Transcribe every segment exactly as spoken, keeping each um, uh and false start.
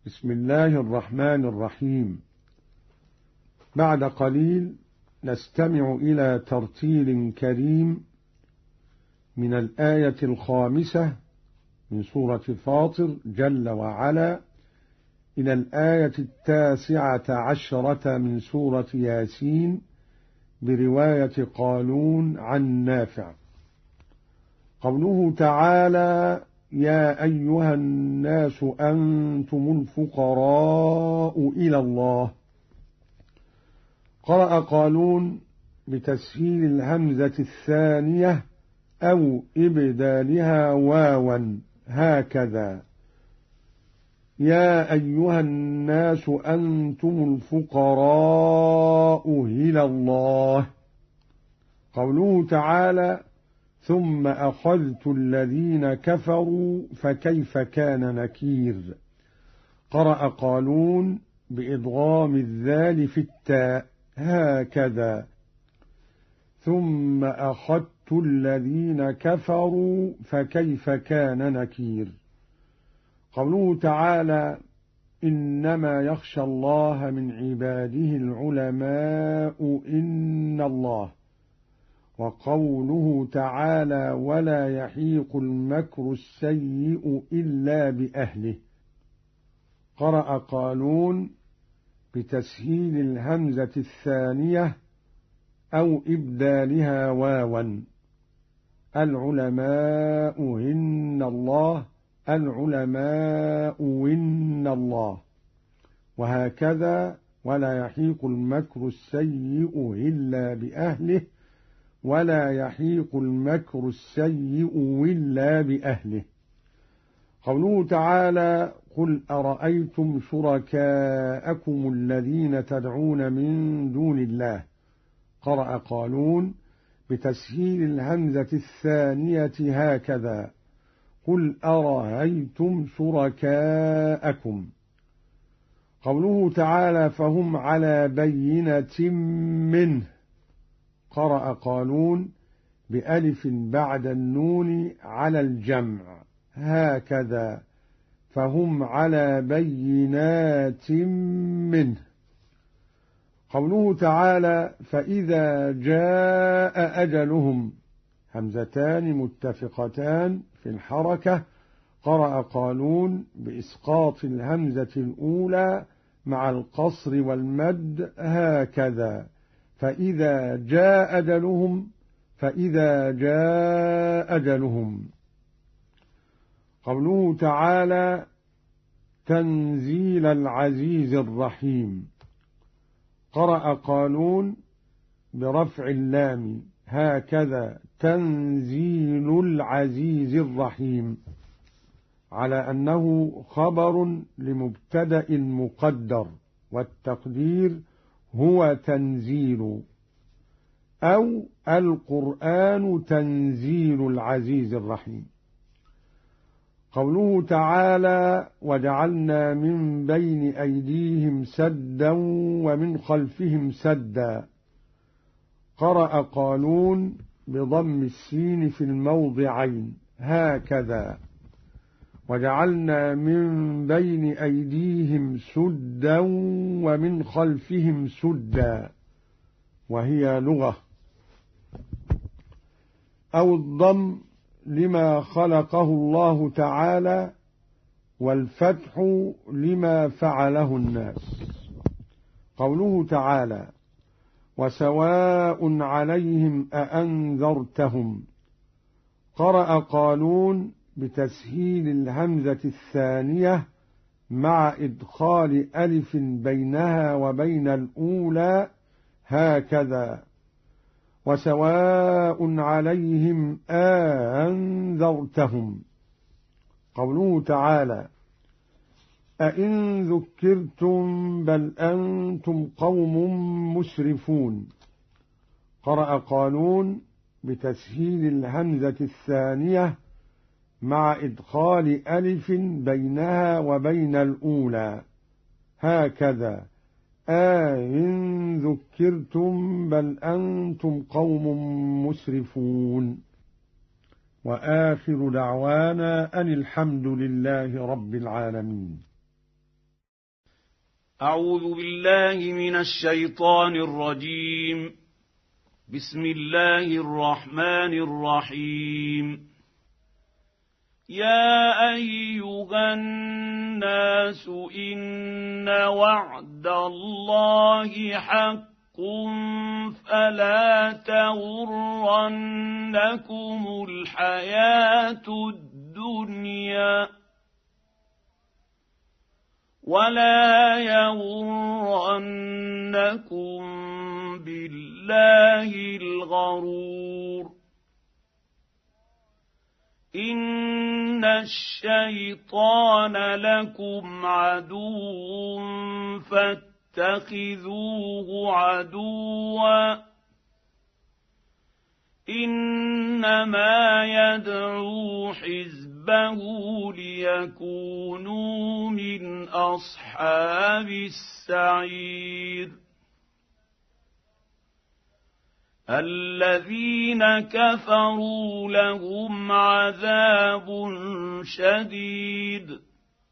بسم الله الرحمن الرحيم. بعد قليل نستمع إلى ترتيل كريم من الآية الخامسة من سورة فاطر جل وعلا إلى الآية التاسعة عشرة من سورة ياسين برواية قالون عن نافع. قوله تعالى: يا أيها الناس أنتم الفقراء إلى الله. قرأ قالون بتسهيل الهمزة الثانية أو إبدالها واوا هكذا: يا أيها الناس أنتم الفقراء إلى الله. قوله تعالى: ثم أخذت الذين كفروا فكيف كان نكير. قرأ قالون بإدغام الذال في التاء هكذا: ثم أخذت الذين كفروا فكيف كان نكير. قوله تعالى: إنما يخشى الله من عباده العلماء إن الله. وقوله تعالى: ولا يحيق المكر السيء إلا بأهله. قرأ قالون بتسهيل الهمزة الثانية أو إبدالها واوا: العلماء إن الله، العلماء إن الله. وهكذا: ولا يحيق المكر السيء إلا بأهله، ولا يحيق المكر السيء إلا بأهله. قوله تعالى: قل أرأيتم شركاءكم الذين تدعون من دون الله. قرأ قالون بتسهيل الهمزة الثانية هكذا: قل أرأيتم شركاءكم. قوله تعالى: فهم على بينة منه. قرأ قالون بألف بعد النون على الجمع هكذا: فهم على بينات منه. قوله تعالى: فإذا جاء أجلهم. همزتان متفقتان في الحركة. قرأ قالون بإسقاط الهمزة الأولى مع القصر والمد هكذا: فإذا جاء أجلهم، فإذا جاء أجلهم. قوله تعالى: تنزيل العزيز الرحيم. قرأ قالون برفع اللام هكذا: تنزيل العزيز الرحيم، على أنه خبر لمبتدأ مقدر، والتقدير هو تنزيل، أو القرآن تنزيل العزيز الرحيم. قوله تعالى: وجعلنا من بين أيديهم سدا ومن خلفهم سدا. قرأ قالون بضم السين في الموضعين هكذا: وجعلنا من بين أيديهم سدا ومن خلفهم سدا، وهي لغة. أو الضم لما خلقه الله تعالى، والفتح لما فعله الناس. قوله تعالى: وسواء عليهم أأنذرتهم. قرأ قالون بتسهيل الهمزة الثانية مع إدخال ألف بينها وبين الأولى هكذا: وسواء عليهم أأنذرتهم. قوله تعالى: أئن ذكرتم بل أنتم قوم مسرفون. قرأ قالون بتسهيل الهمزة الثانية مع إدخال ألف بينها وبين الأولى هكذا: أئن ذكرتم بل أنتم قوم مسرفون. وآخر دعوانا أن الحمد لله رب العالمين. أعوذ بالله من الشيطان الرجيم. بسم الله الرحمن الرحيم. يا أيها الناس إن وعد الله حق فلا تغرنكم الحياة الدنيا ولا يغرنكم بالله الغرور. إن الشيطان لكم عدو فاتخذوه عدوا إنما يدعو حزبه ليكونوا من أصحاب السعير. الذين كفروا لهم عذاب شديد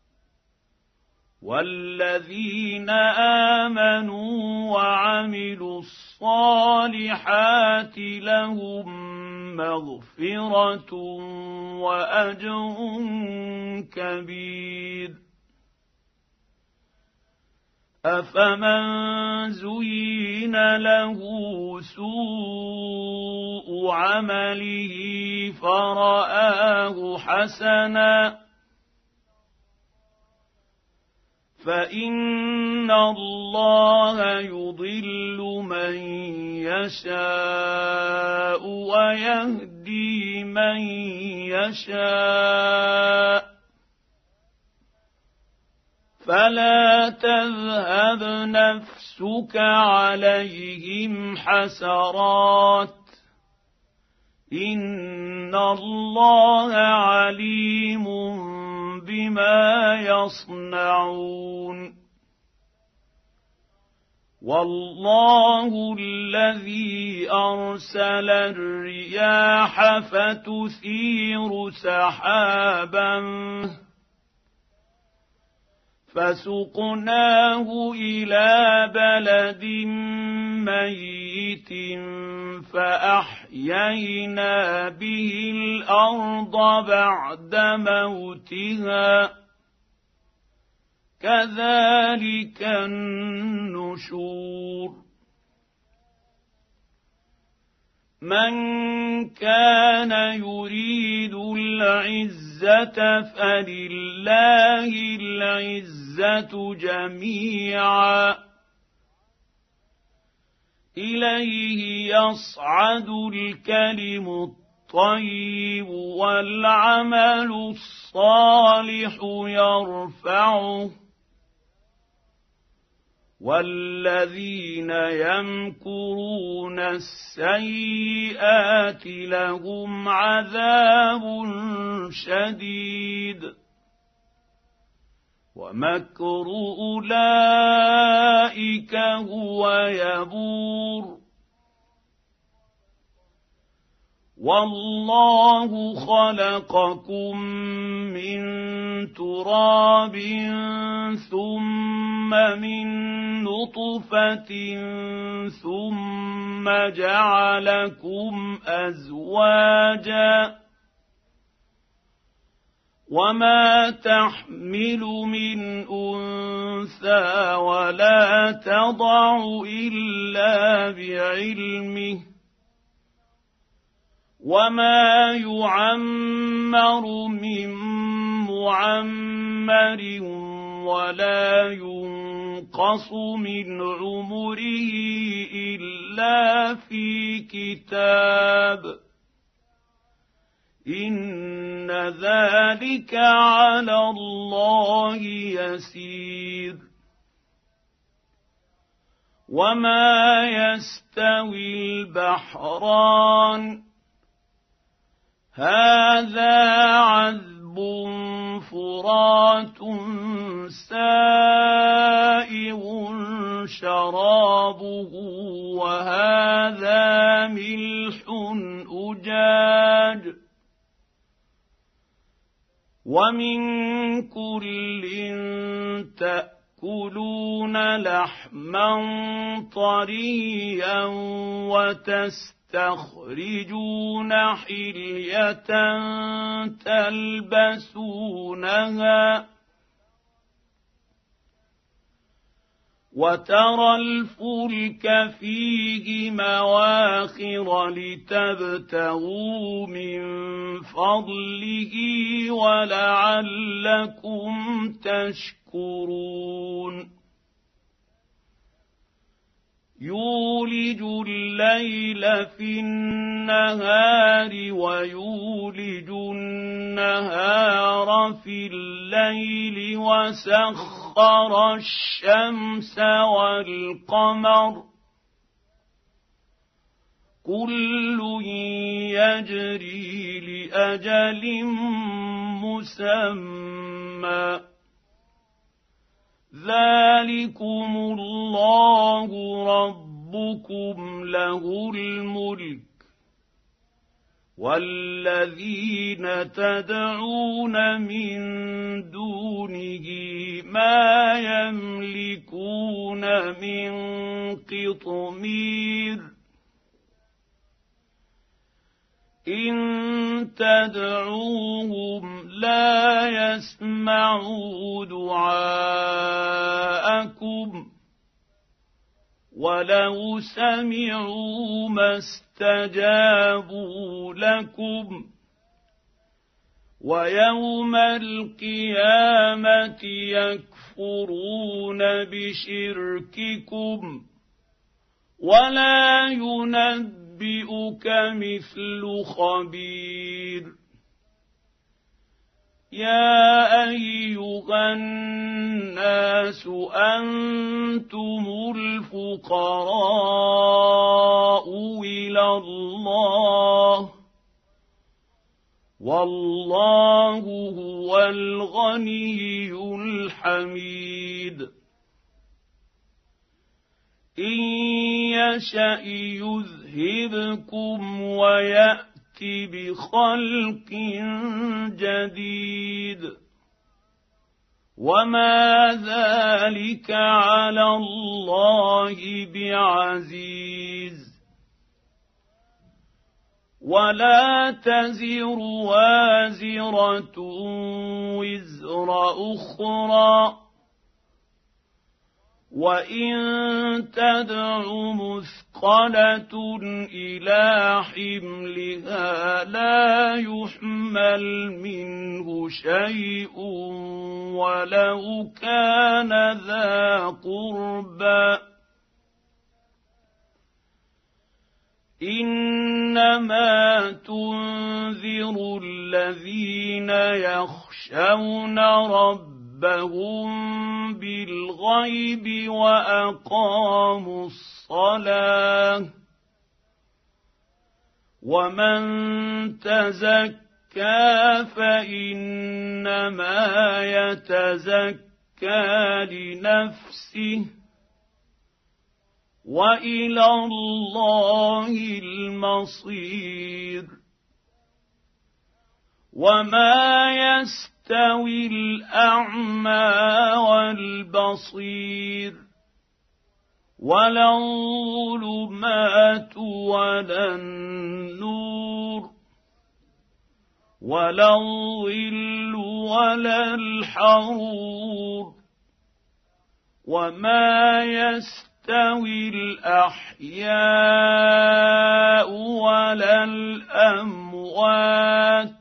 والذين آمنوا وعملوا الصالحات لهم مغفرة وأجر كبير. أفمن زين له سوء عمله فرآه حسنا فإن الله يضل من يشاء ويهدي من يشاء فلا تذهب نفسك عليهم حسرات إن الله عليم بما يصنعون. والله الذي أرسل الرياح فتثير سحابا فسقناه إلى بلد ميت فأحيينا به الأرض بعد موتها كذلك النشور. من كان يريد العزة فلله العزة جميعا إليه يصعد الكلم الطيب والعمل الصالح يرفعه والذين يمكرون السيئات لهم عذاب شديد ومكر أولئك هو يبور. والله خلقكم من تراب ثم من نطفة ثم جعلكم أزواجا وما تحمل من أنثى ولا تضع إلا بعلمه وما يعمر من معمر ولا ينقص من عمره إلا في كتاب إن ذلك على الله يسير. وما يستوي البحران هذا عذب فرات سائغ شرابه وهذا ملح أجاج ومن كل تأكلون تأكلون لحما طريا وتستخرجون حلية تلبسونها وترى الفلك فيه مواخر لتبتغوا من فضله ولعلكم تشكرون يولج الليل في النهار ويولج النهار في الليل وسخر الشمس والقمر كل يجري لأجل مسمى ذلكم الله ربكم له الملك والذين تدعون من دونه ما يملكون من قطمير إن تدعوهم لا يسمعوا دعاءكم ولو سمعوا ما استجابوا لكم ويوم القيامة يكفرون بشرككم ولا ينبئك مثل خبير يا أيها الناس أنتم الفقراء إلى الله والله هو الغني الحميد إن يشأ يذهبكم ويأتي بخلق جديد وما ذلك على الله بعزيز ولا تزر وازرة وزر أخرى وإن تدع مثقلة إلى حملها لا يحمل منه شيء ولو كان ذا قربى إنما تنذر الذين يخشون ربهم ربهم بالغيب وأقاموا الصلاة ومن تزكى فإنما يتزكى لنفسه وإلى الله المصير وما يستطيع يستوي الأعمى والبصير ولا الظلمات ولا النور ولا الظل ولا الحرور وما يستوي الأحياء ولا الأموات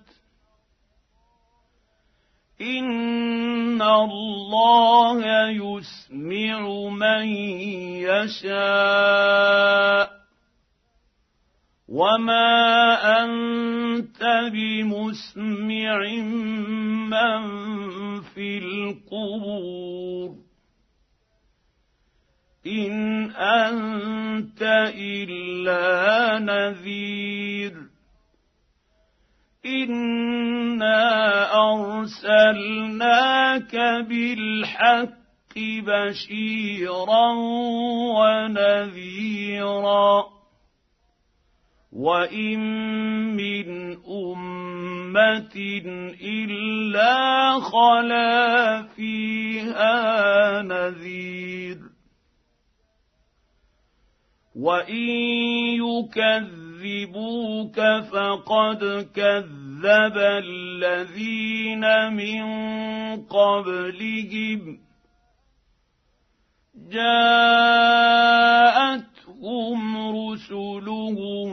إن الله يسمع من يشاء وما أنت بمسمع من في القبور إن أنت إلا نذير إنا أرسلناك بالحق بشيرا ونذيرا وإن من أمة إلا خلا فيها نذير وإن يكذبوك فقد كذب الذين من قبلهم جاءتهم رسلهم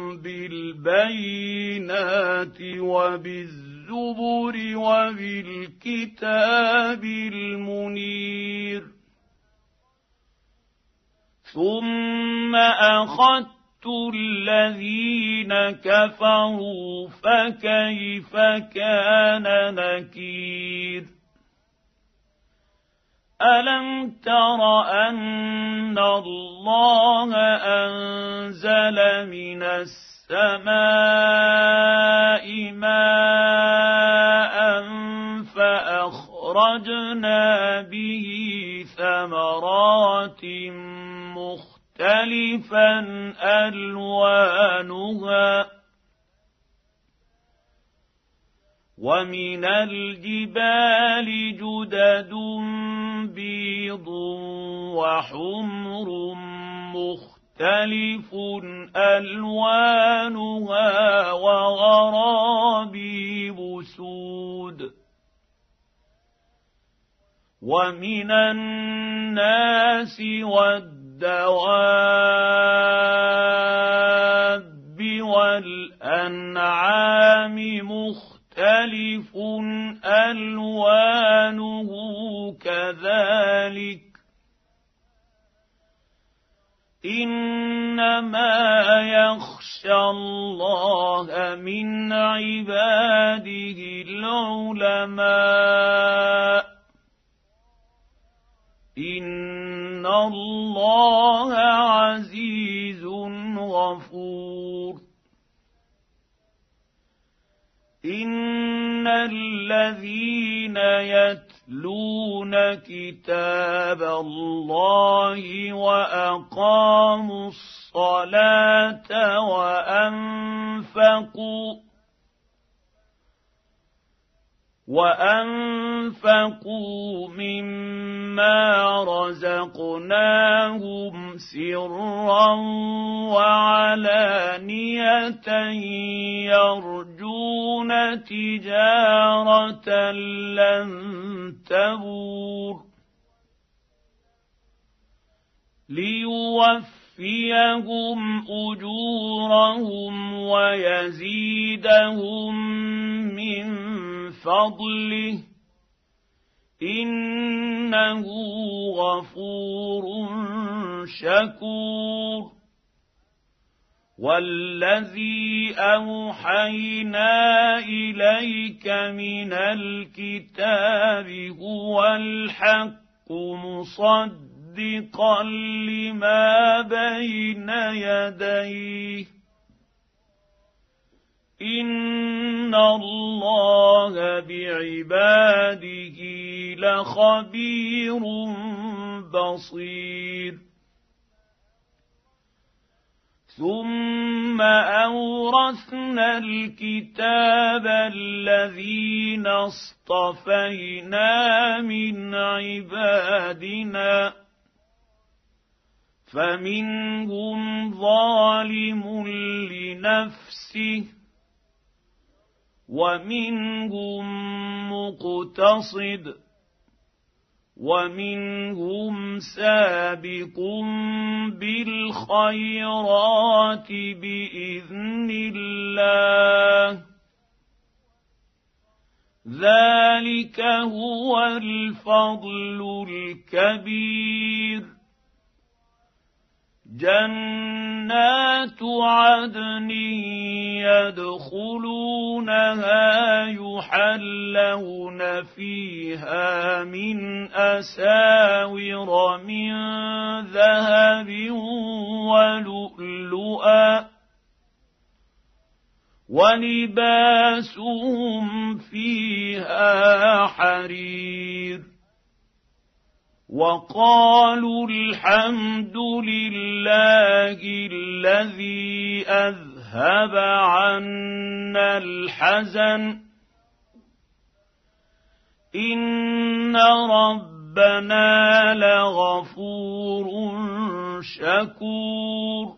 بالبينات وبالزبر وبالكتاب المنير ثم أخذت الذين كفروا فكيف كان نكير ألم تر أن الله أنزل من السماء ماء فأخرجنا به ثمرات مختلفا ألوانها ومن الجبال جدد بيض وحمر مختلف ألوانها وغرابيب سود ومن الناس والدواب والأنعام مختلف مختلف ألوانه كذلك إنما يخشى الله من عباده العلماء إن الله عزيز غفور إن الذين يتلون كتاب الله وأقاموا الصلاة وأنفقوا وأنفقوا مما رزقناهم سرا وعلانية يرجون تجارة لن تبور ليوفيهم أجورهم ويزيدهم من فضله إنه غفور شكور والذي أوحينا إليك من الكتاب هو الحق مصدقا لما بين يديه إن الله بعباده لخبير بصير ثم أورثنا الكتاب الذين اصطفينا من عبادنا فمنهم ظالم لنفسه ومنهم مقتصد ومنهم سابق بالخيرات بإذن الله ذلك هو الفضل الكبير جنات عدن يدخلونها يحلون فيها من أساور من ذهب ولؤلؤا ولباسهم فيها حرير وقالوا الحمد لله الذي أذهب عنا الحزن إن ربنا ربنا لغفور شكور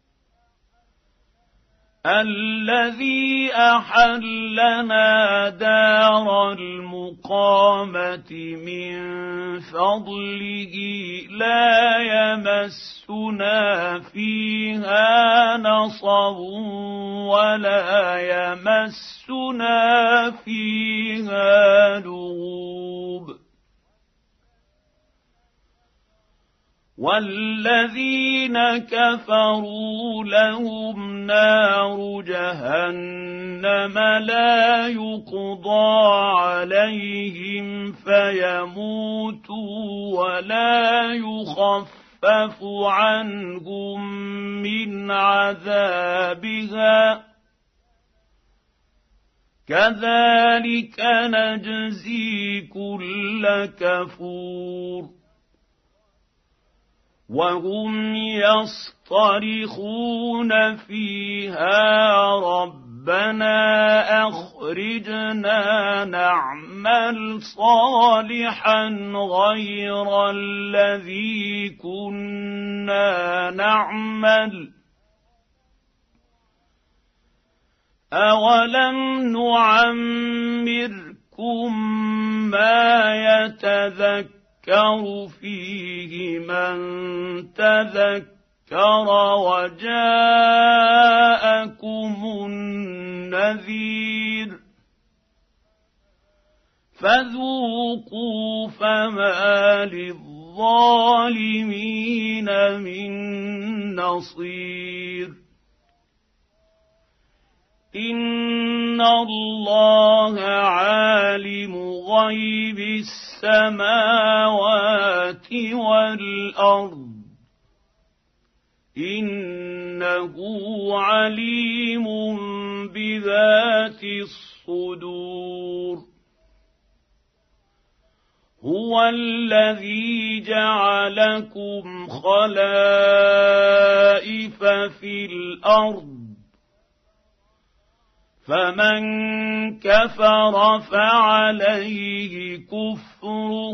الذي أحلنا دار المقامة من فضله لا يمسنا فيها نصب ولا يمسنا فيها لغوب والذين كفروا لهم نار جهنم لا يقضى عليهم فيموتوا ولا يخفف عنهم من عذابها كذلك نجزي كل كفور وهم يصطرخون فيها ربنا أخرجنا نعمل صالحا غير الذي كنا نعمل أولم نعمركم ما يتذكر يذكر فيه من تذكر وجاءكم النذير فذوقوا فما للظالمين من نصير إن الله عالم غيب السماوات والأرض إنه عليم بذات الصدور هو الذي جعلكم خلائف في الأرض فمن كفر فعليه كفره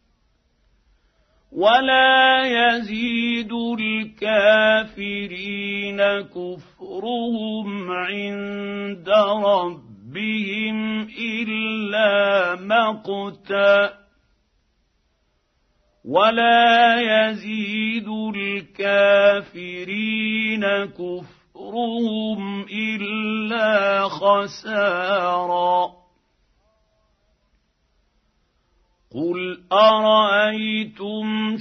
ولا يزيد الكافرين كفرهم عند ربهم إلا مقتا ولا يزيد الكافرين كفرهم كفرهم إلا خسارا قل أرأيتم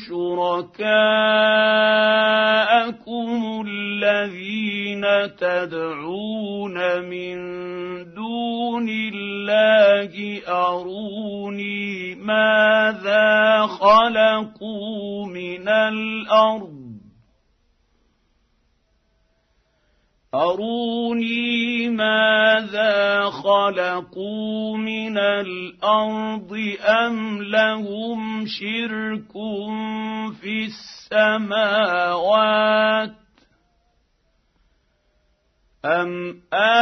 شركاءكم الذين تدعون من دون الله أروني ماذا خلقوا من الأرض أروني ماذا خلقوا من الأرض أم لهم شرك في السماوات أم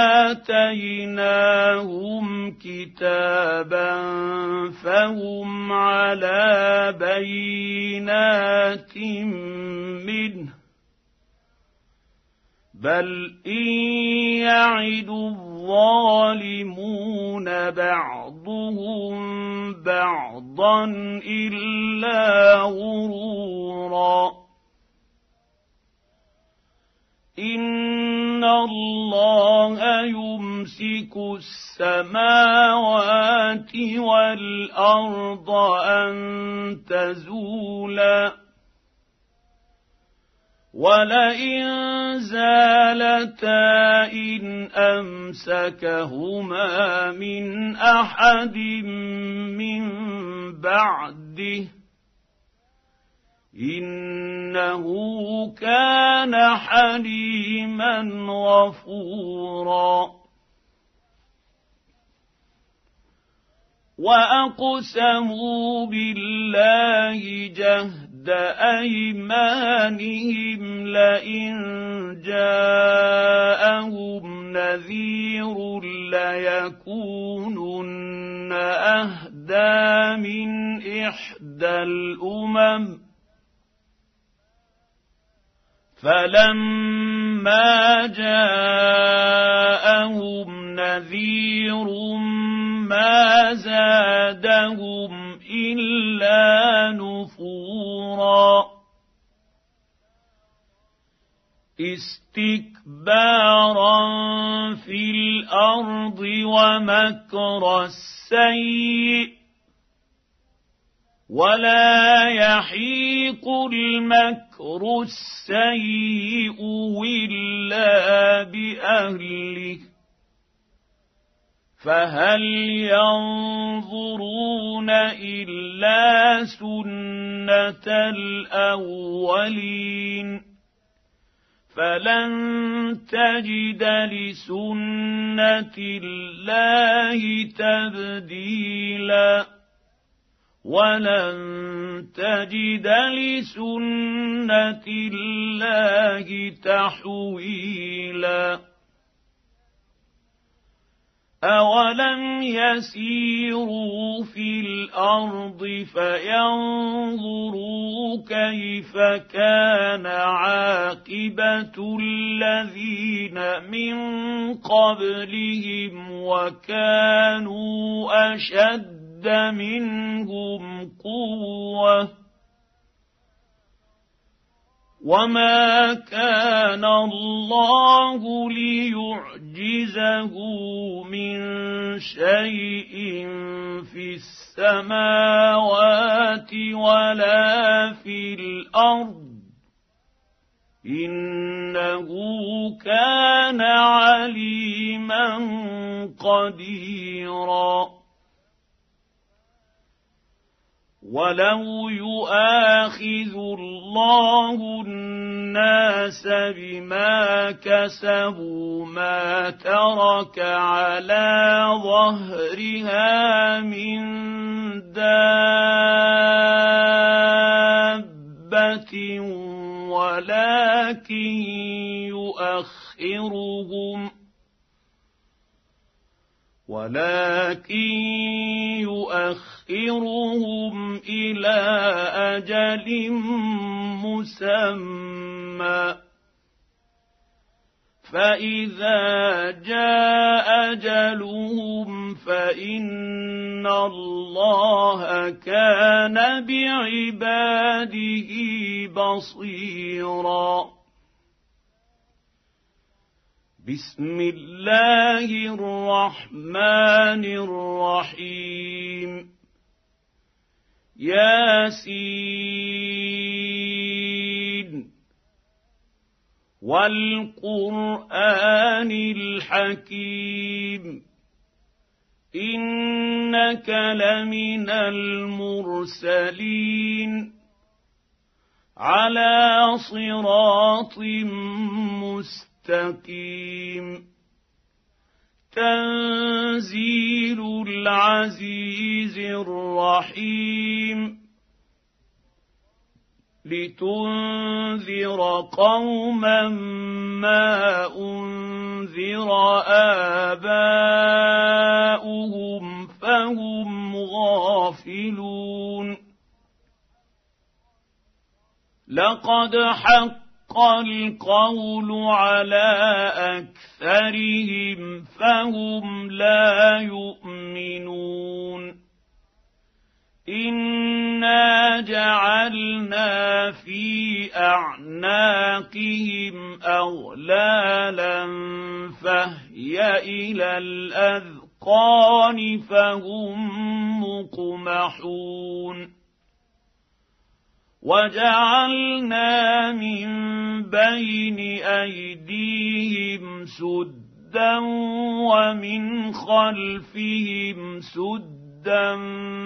آتيناهم كتابا فهم على بينات منه بل إن يعد الظالمون بعضهم بعضا إلا غرورا إن الله يمسك السماوات والأرض أن تزولا ولئن زالتا إن أمسكهما من أحد من بعده إنه كان حليما غفورا وأقسموا بالله جهد أيمانهم لئن جاءهم نذير ليكونن أهدى أهدى من إحدى الأمم فلما جاءهم نذير ما زادهم إلا نفورا استكبارا في الأرض ومكر السيء ولا يحيق المكر السيء إلا بأهله فهل ينظرون إلا سنة الأولين فلن تجد لسنة الله تبديلا ولن تجد لسنة الله تحويلا أولم يسيروا في الأرض فينظروا كيف كان عاقبة الذين من قبلهم وكانوا أشد منهم قوة وما كان الله ليعجزه من شيء في السماوات ولا في الأرض إنه كان عليما قديرا ولو يؤاخذ الله الناس بما كسبوا ما ترك على ظهرها من دابة ولكن يؤخرهم ولكن يؤخرهم إلى أجل مسمى فإذا جاء أجلهم فإن الله كان بعباده بصيرا بسم الله الرحمن الرحيم ياسين والقرآن الحكيم إنك لمن المرسلين على صراط مستقيم تنزيل العزيز الرحيم لتنذر قوما ما أنذر آباؤهم فهم غافلون لقد حق القول على أكثرهم فهم لا يؤمنون إنا جعلنا في أعناقهم أغلالا فهي إلى الأذقان فهم مقمحون وجعلنا من بين أيديهم سدا ومن خلفهم سدا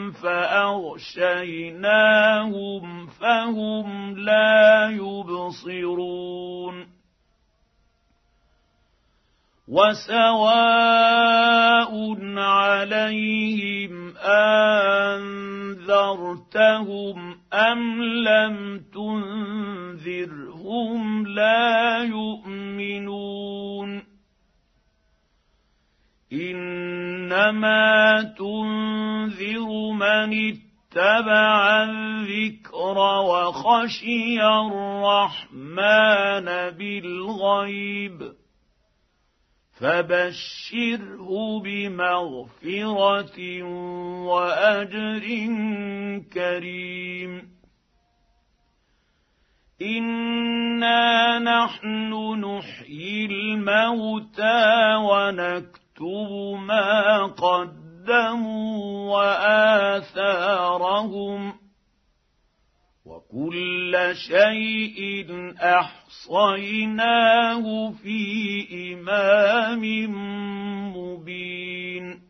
فأغشيناهم فهم لا يبصرون وسواء عليهم أنذرتهم أم لم تنذرهم لا يؤمنون إنما تنذر من اتبع الذكر وخشي الرحمن بالغيب فبشره بمغفرة وأجر كريم إنا نحن نحيي الموتى ونكتب ما قدموا وآثارهم وكل شيء أحصيناه في إمام مبين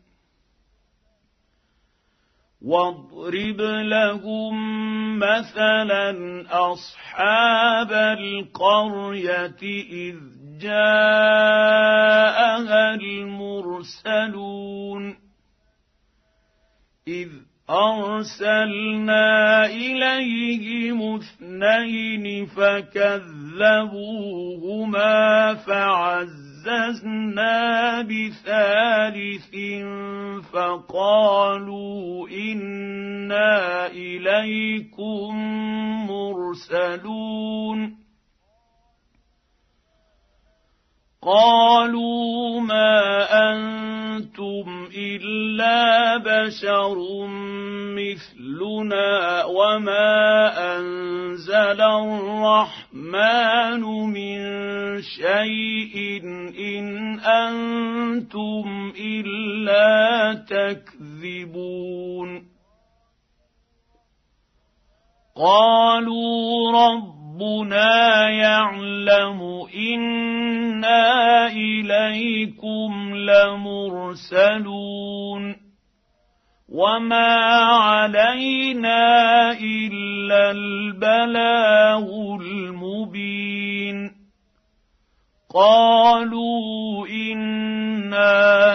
واضرب لهم مثلا أصحاب القرية إذ جاءها المرسلون إذ أرسلنا إليهم اثنين فكذبوهما فعززنا بثالث فقالوا إنا إليكم مرسلون قالوا ما أنتم إلا بشر مثلنا وما أنزل الرحمن من شيء إن أنتم إلا تكذبون قالوا ربنا يعلم إنا إليكم لمرسلون وما علينا إلا البلاغ المبين قالوا إنا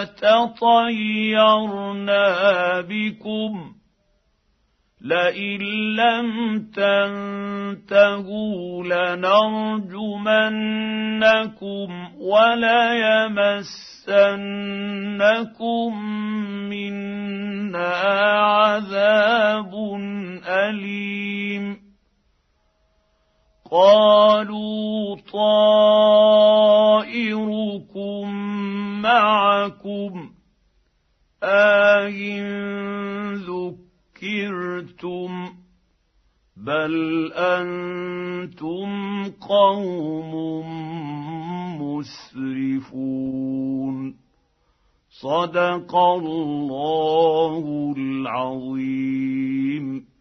تطيرنا بكم لئن لم تنتهوا لنرجمنكم وليمسنكم منا عذاب أليم قالوا طائركم معكم أئن ذكرتم بل أنتم قوم مسرفون صدق الله العظيم.